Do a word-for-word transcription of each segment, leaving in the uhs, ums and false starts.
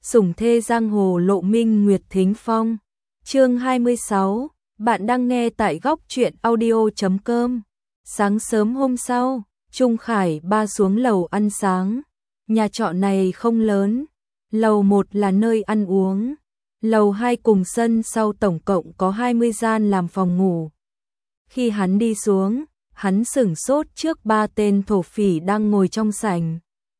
Sủng thê giang hồ Lộ Minh Nguyệt Thính Phong. Chương hai mươi sáu, bạn đang nghe tại góc truyện audio chấm com. Sáng sớm hôm sau, Trung Khải Ba xuống lầu ăn sáng. Nhà trọ này không lớn, lầu một là nơi ăn uống, lầu hai cùng sân sau tổng cộng có hai mươi gian làm phòng ngủ. Khi hắn đi xuống, hắn sửng sốt trước ba tên thổ phỉ đang ngồi trong sảnh.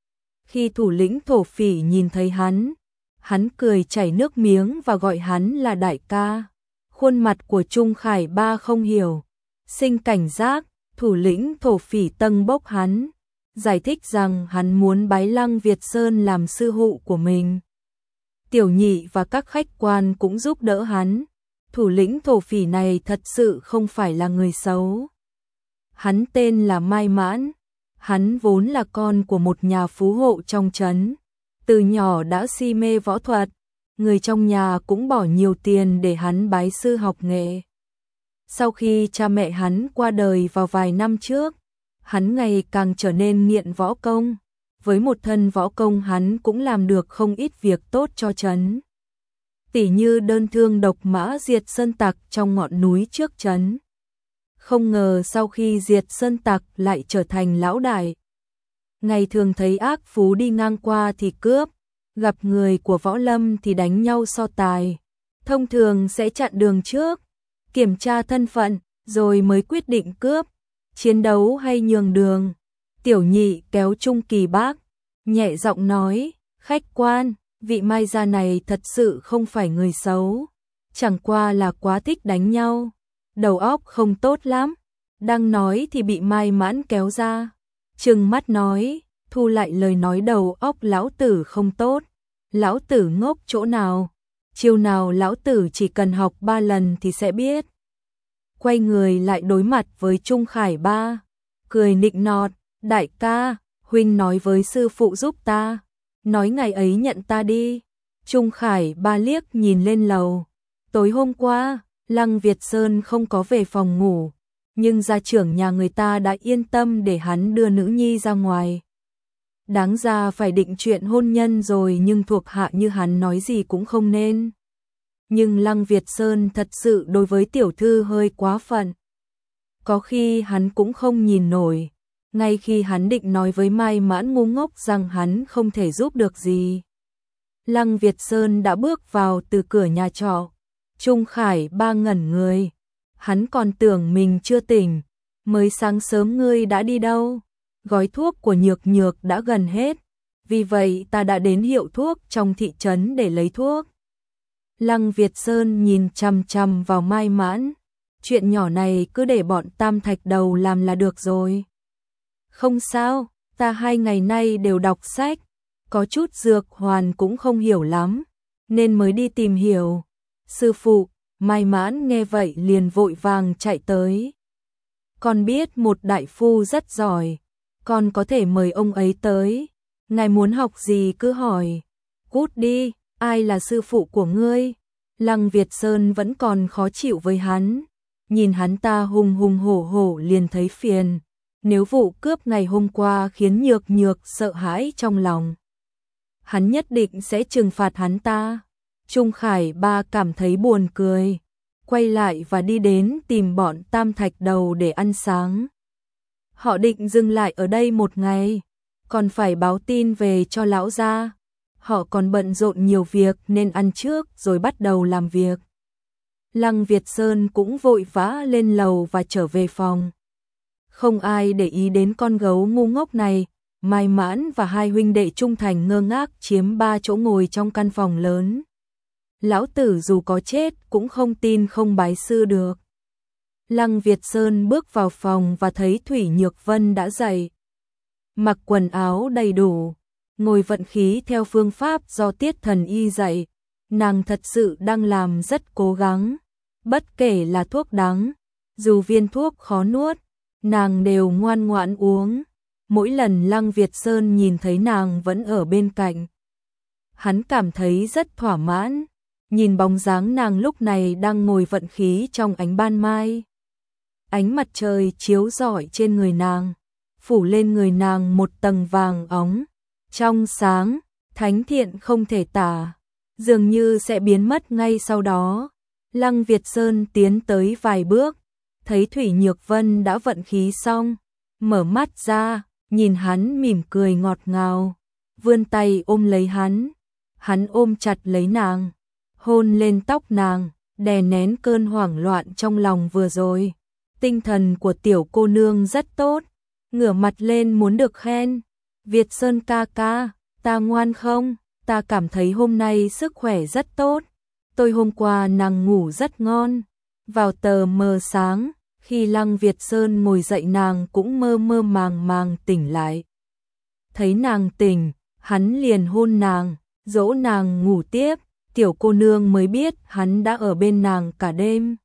Khi thủ lĩnh thổ phỉ nhìn thấy hắn, hắn cười chảy nước miếng và gọi hắn là đại ca. Khuôn mặt của Trung Khải Ba không hiểu, sinh cảnh giác, thủ lĩnh thổ phỉ tâng bốc hắn, giải thích rằng hắn muốn bái Lăng Việt Sơn làm sư phụ của mình. Tiểu Nhị và các khách quan cũng giúp đỡ hắn. Thủ lĩnh thổ phỉ này thật sự không phải là người xấu. Hắn tên là Mai Mãn, hắn vốn là con của một nhà phú hộ trong trấn. Từ nhỏ đã si mê võ thuật, người trong nhà cũng bỏ nhiều tiền để hắn bái sư học nghệ. Sau khi cha mẹ hắn qua đời vào vài năm trước, hắn ngày càng trở nên nghiện võ công. Với một thân võ công hắn cũng làm được không ít việc tốt cho trấn. Tỉ như đơn thương độc mã diệt sơn tặc trong ngọn núi trước trấn. Không ngờ sau khi diệt sơn tặc lại trở thành lão đại. Ngày thường thấy ác phú đi ngang qua thì cướp, gặp người của võ lâm thì đánh nhau so tài. Thông thường sẽ chặn đường trước, kiểm tra thân phận, rồi mới quyết định cướp, chiến đấu hay nhường đường. Tiểu Nhị kéo Trung Kỳ Bác, nhẹ giọng nói, khách quan, vị Mai gia này thật sự không phải người xấu, chẳng qua là quá thích đánh nhau, đầu óc không tốt lắm. Đang nói thì bị Mai Mãn kéo ra, trừng mắt nói, thu lại lời nói đầu óc lão tử không tốt. Lão tử ngốc chỗ nào? Chiêu nào lão tử chỉ cần học ba lần thì sẽ biết. Quay người lại đối mặt với Trung Khải Ba, cười nịnh nọt, đại ca, huynh nói với sư phụ giúp ta, nói ngày ấy nhận ta đi. Trung Khải Ba liếc nhìn lên lầu, tối hôm qua, Lăng Việt Sơn không có về phòng ngủ, nhưng gia trưởng nhà người ta đã yên tâm để hắn đưa nữ nhi ra ngoài. Đáng ra phải định chuyện hôn nhân rồi nhưng thuộc hạ như hắn nói gì cũng không nên. Nhưng Lăng Việt Sơn thật sự đối với tiểu thư hơi quá phận. Có khi hắn cũng không nhìn nổi, ngay khi hắn định nói với Mai Mãn ngu ngốc rằng hắn không thể giúp được gì. Lăng Việt Sơn đã bước vào từ cửa nhà trọ. Trung Khải Ba ngẩn người, hắn còn tưởng mình chưa tỉnh, mới sáng sớm ngươi đã đi đâu? Gói thuốc của Nhược Nhược đã gần hết, vì vậy ta đã đến hiệu thuốc trong thị trấn để lấy thuốc. Lăng Việt Sơn nhìn chằm chằm vào Mai Mãn, chuyện nhỏ này cứ để bọn Tam Thạch Đầu làm là được rồi. Không sao, ta hai ngày nay đều đọc sách, có chút dược hoàn cũng không hiểu lắm, nên mới đi tìm hiểu. Sư phụ, Mai Mãn nghe vậy liền vội vàng chạy tới. Con biết một đại phu rất giỏi, con có thể mời ông ấy tới. Ngài muốn học gì cứ hỏi. Cút đi, ai là sư phụ của ngươi? Lăng Việt Sơn vẫn còn khó chịu với hắn. Nhìn hắn ta hùng hùng hổ hổ liền thấy phiền. Nếu vụ cướp ngày hôm qua khiến Nhược Nhược sợ hãi trong lòng, hắn nhất định sẽ trừng phạt hắn ta. Trung Khải Ba cảm thấy buồn cười, quay lại và đi đến tìm bọn Tam Thạch Đầu để ăn sáng. Họ định dừng lại ở đây một ngày, còn phải báo tin về cho lão gia. Họ còn bận rộn nhiều việc nên ăn trước rồi bắt đầu làm việc. Lăng Việt Sơn cũng vội vã lên lầu và trở về phòng. Không ai để ý đến con gấu ngu ngốc này. Mai Mãn và hai huynh đệ trung thành ngơ ngác chiếm ba chỗ ngồi trong căn phòng lớn. Lão tử dù có chết cũng không tin không bái sư được. Lăng Việt Sơn bước vào phòng và thấy Thủy Nhược Vân đã dậy. Mặc quần áo đầy đủ, ngồi vận khí theo phương pháp do Tiết Thần Y dạy. Nàng thật sự đang làm rất cố gắng. Bất kể là thuốc đắng, dù viên thuốc khó nuốt, nàng đều ngoan ngoãn uống. Mỗi lần Lăng Việt Sơn nhìn thấy nàng vẫn ở bên cạnh, hắn cảm thấy rất thỏa mãn. Nhìn bóng dáng nàng lúc này đang ngồi vận khí trong ánh ban mai. Ánh mặt trời chiếu rọi trên người nàng, phủ lên người nàng một tầng vàng óng, trong sáng, thánh thiện không thể tả, dường như sẽ biến mất ngay sau đó. Lăng Việt Sơn tiến tới vài bước, thấy Thủy Nhược Vân đã vận khí xong, mở mắt ra, nhìn hắn mỉm cười ngọt ngào, vươn tay ôm lấy hắn. Hắn ôm chặt lấy nàng, hôn lên tóc nàng, đè nén cơn hoảng loạn trong lòng vừa rồi. Tinh thần của tiểu cô nương rất tốt, ngửa mặt lên muốn được khen. Việt Sơn ca ca, ta ngoan không? Ta cảm thấy hôm nay sức khỏe rất tốt. Tôi hôm qua nàng ngủ rất ngon. Vào tờ mờ sáng, khi Lăng Việt Sơn ngồi dậy nàng cũng mơ mơ màng màng tỉnh lại. Thấy nàng tỉnh, hắn liền hôn nàng, dỗ nàng ngủ tiếp. Tiểu cô nương mới biết hắn đã ở bên nàng cả đêm.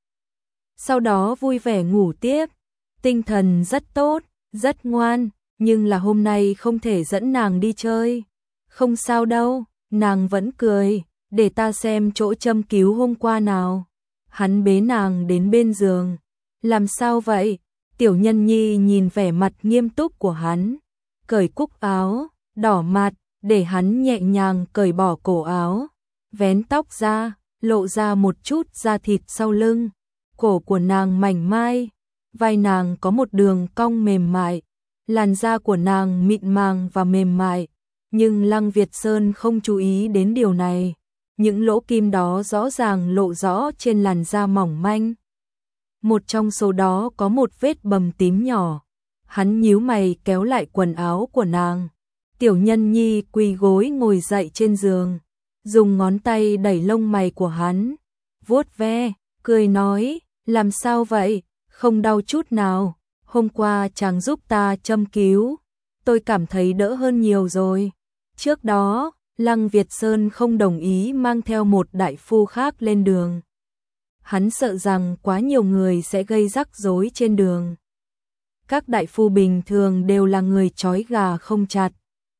Sau đó vui vẻ ngủ tiếp, tinh thần rất tốt, rất ngoan, nhưng là hôm nay không thể dẫn nàng đi chơi. Không sao đâu, nàng vẫn cười, để ta xem chỗ châm cứu hôm qua nào. Hắn bế nàng đến bên giường. Làm sao vậy? Tiểu Nhân Nhi nhìn vẻ mặt nghiêm túc của hắn, cởi cúc áo, đỏ mặt, để hắn nhẹ nhàng cởi bỏ cổ áo, vén tóc ra, lộ ra một chút da thịt sau lưng. Cổ của nàng mảnh mai, vai nàng có một đường cong mềm mại, làn da của nàng mịn màng và mềm mại, nhưng Lăng Việt Sơn không chú ý đến điều này. Những lỗ kim đó rõ ràng lộ rõ trên làn da mỏng manh. Một trong số đó có một vết bầm tím nhỏ. Hắn nhíu mày kéo lại quần áo của nàng. Tiểu Nhân Nhi quỳ gối ngồi dậy trên giường, dùng ngón tay đẩy lông mày của hắn, vuốt ve, cười nói, làm sao vậy, không đau chút nào, hôm qua chàng giúp ta châm cứu, tôi cảm thấy đỡ hơn nhiều rồi. Trước đó, Lăng Việt Sơn không đồng ý mang theo một đại phu khác lên đường. Hắn sợ rằng quá nhiều người sẽ gây rắc rối trên đường. Các đại phu bình thường đều là người trói gà không chặt.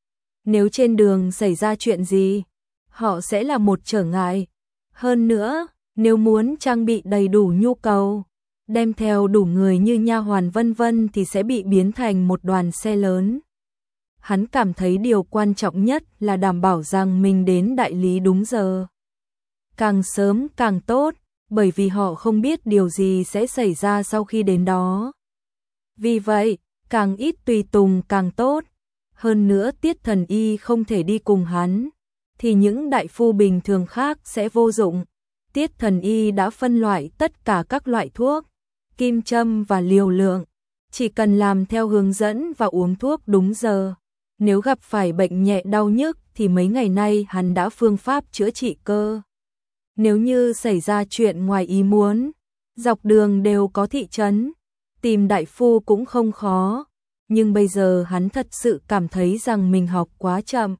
Nếu trên đường xảy ra chuyện gì, họ sẽ là một trở ngại. Hơn nữa, nếu muốn trang bị đầy đủ nhu cầu, đem theo đủ người như nha hoàn vân vân thì sẽ bị biến thành một đoàn xe lớn. Hắn cảm thấy điều quan trọng nhất là đảm bảo rằng mình đến đại lý đúng giờ. Càng sớm càng tốt, bởi vì họ không biết điều gì sẽ xảy ra sau khi đến đó. Vì vậy, càng ít tùy tùng càng tốt. Hơn nữa Tiết Thần Y không thể đi cùng hắn, thì những đại phu bình thường khác sẽ vô dụng. Tiết Thần Y đã phân loại tất cả các loại thuốc, kim châm và liều lượng, chỉ cần làm theo hướng dẫn và uống thuốc đúng giờ. Nếu gặp phải bệnh nhẹ đau nhức thì mấy ngày nay hắn đã phương pháp chữa trị cơ. Nếu như xảy ra chuyện ngoài ý muốn, dọc đường đều có thị trấn, tìm đại phu cũng không khó. Nhưng bây giờ hắn thật sự cảm thấy rằng mình học quá chậm.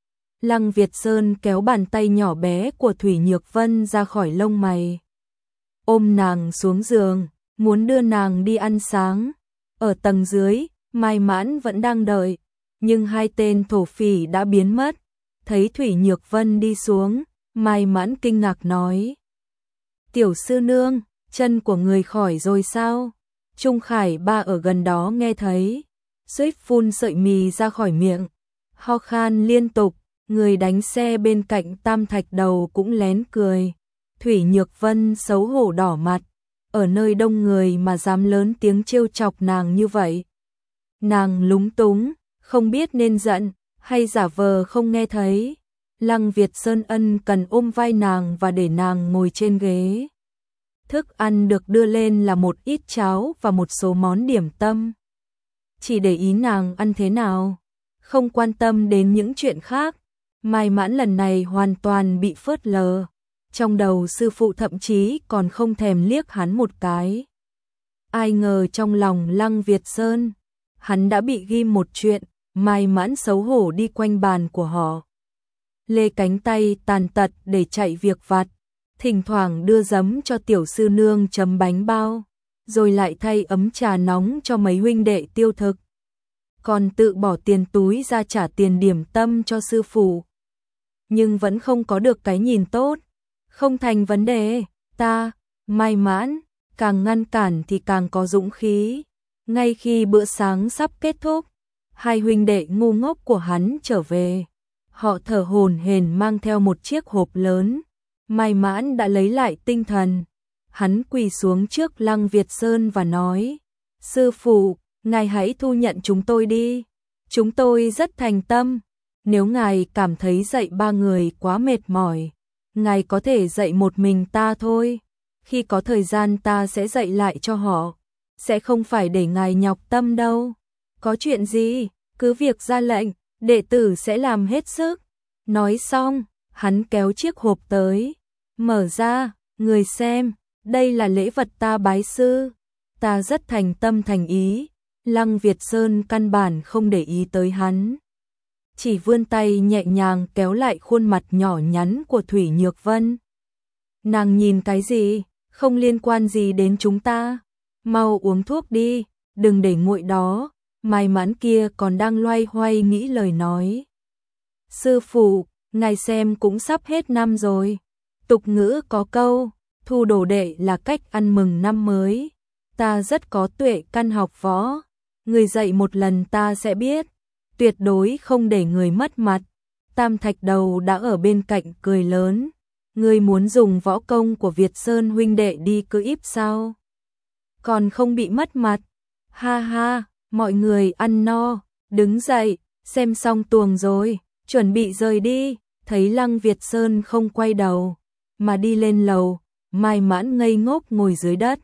Lăng Việt Sơn kéo bàn tay nhỏ bé của Thủy Nhược Vân ra khỏi lông mày, ôm nàng xuống giường, muốn đưa nàng đi ăn sáng. Ở tầng dưới, Mai Mãn vẫn đang đợi, nhưng hai tên thổ phỉ đã biến mất. Thấy Thủy Nhược Vân đi xuống, Mai Mãn kinh ngạc nói: Tiểu sư nương, chân của người khỏi rồi sao? Trung Khải Ba ở gần đó nghe thấy, suýt phun sợi mì ra khỏi miệng, ho khan liên tục. Người đánh xe bên cạnh Tam Thạch Đầu cũng lén cười. Thủy Nhược Vân xấu hổ đỏ mặt, ở nơi đông người mà dám lớn tiếng trêu chọc nàng như vậy. Nàng lúng túng, không biết nên giận hay giả vờ không nghe thấy. Lăng Việt Sơn ân cần ôm vai nàng và để nàng ngồi trên ghế. Thức ăn được đưa lên là một ít cháo và một số món điểm tâm. Chỉ để ý nàng ăn thế nào, không quan tâm đến những chuyện khác. Mai Mãn lần này hoàn toàn bị phớt lờ. Trong đầu sư phụ thậm chí còn không thèm liếc hắn một cái. Ai ngờ trong lòng Lăng Việt Sơn, hắn đã bị ghim một chuyện. Mai Mãn xấu hổ đi quanh bàn của họ, lê cánh tay tàn tật để chạy việc vặt, thỉnh thoảng đưa giấm cho tiểu sư nương chấm bánh bao, rồi lại thay ấm trà nóng cho mấy huynh đệ tiêu thực, còn tự bỏ tiền túi ra trả tiền điểm tâm cho sư phụ. Nhưng vẫn không có được cái nhìn tốt. Không thành vấn đề, ta, Mai Mãn, càng ngăn cản thì càng có dũng khí. Ngay khi bữa sáng sắp kết thúc, hai huynh đệ ngu ngốc của hắn trở về. họ thở hổn hển mang theo một chiếc hộp lớn. Mai Mãn đã lấy lại tinh thần. Hắn quỳ xuống trước Lăng Việt Sơn và nói, sư phụ, ngài hãy thu nhận chúng tôi đi. Chúng tôi rất thành tâm. Nếu ngài cảm thấy dạy ba người quá mệt mỏi, ngài có thể dạy một mình ta thôi. Khi có thời gian ta sẽ dạy lại cho họ. Sẽ không phải để ngài nhọc tâm đâu. Có chuyện gì, cứ việc ra lệnh, đệ tử sẽ làm hết sức. Nói xong, hắn kéo chiếc hộp tới. Mở ra, người xem, đây là lễ vật ta bái sư. Ta rất thành tâm thành ý. Lăng Việt Sơn căn bản không để ý tới hắn. Chỉ vươn tay nhẹ nhàng kéo lại khuôn mặt nhỏ nhắn của Thủy Nhược Vân. Nàng nhìn cái gì, không liên quan gì đến chúng ta. Mau uống thuốc đi, đừng để nguội đó. Mai Mãn kia còn đang loay hoay nghĩ lời nói. Sư phụ, ngài xem cũng sắp hết năm rồi. Tục ngữ có câu, thu đồ đệ là cách ăn mừng năm mới. Ta rất có tuệ căn học võ. Người dạy một lần ta sẽ biết. Tuyệt đối không để người mất mặt. Tam Thạch Đầu đã ở bên cạnh cười lớn. Người muốn dùng võ công của Việt Sơn huynh đệ đi cưỡi íp sao? Còn không bị mất mặt. Ha ha, mọi người ăn no, đứng dậy, xem xong tuồng rồi, chuẩn bị rời đi. Thấy Lăng Việt Sơn không quay đầu, mà đi lên lầu, Mai Mãn ngây ngốc ngồi dưới đất.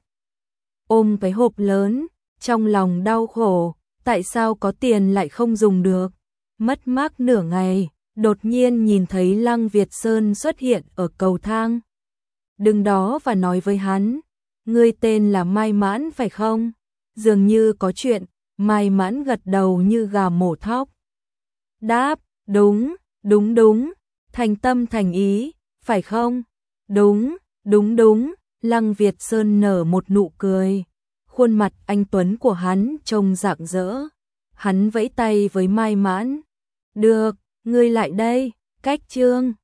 Ôm cái hộp lớn, trong lòng đau khổ, tại sao có tiền lại không dùng được. Mất mát nửa ngày, đột nhiên nhìn thấy Lăng Việt Sơn xuất hiện ở cầu thang. Đứng đó và nói với hắn, ngươi tên là Mai Mãn phải không? Dường như có chuyện, Mai Mãn gật đầu như gà mổ thóc. Đáp, đúng, đúng đúng, thành tâm thành ý, phải không? Đúng, đúng đúng, Lăng Việt Sơn nở một nụ cười. Khuôn mặt anh tuấn của hắn trông rạng rỡ. Hắn vẫy tay với Mai Mãn. Được, ngươi lại đây, cách chương.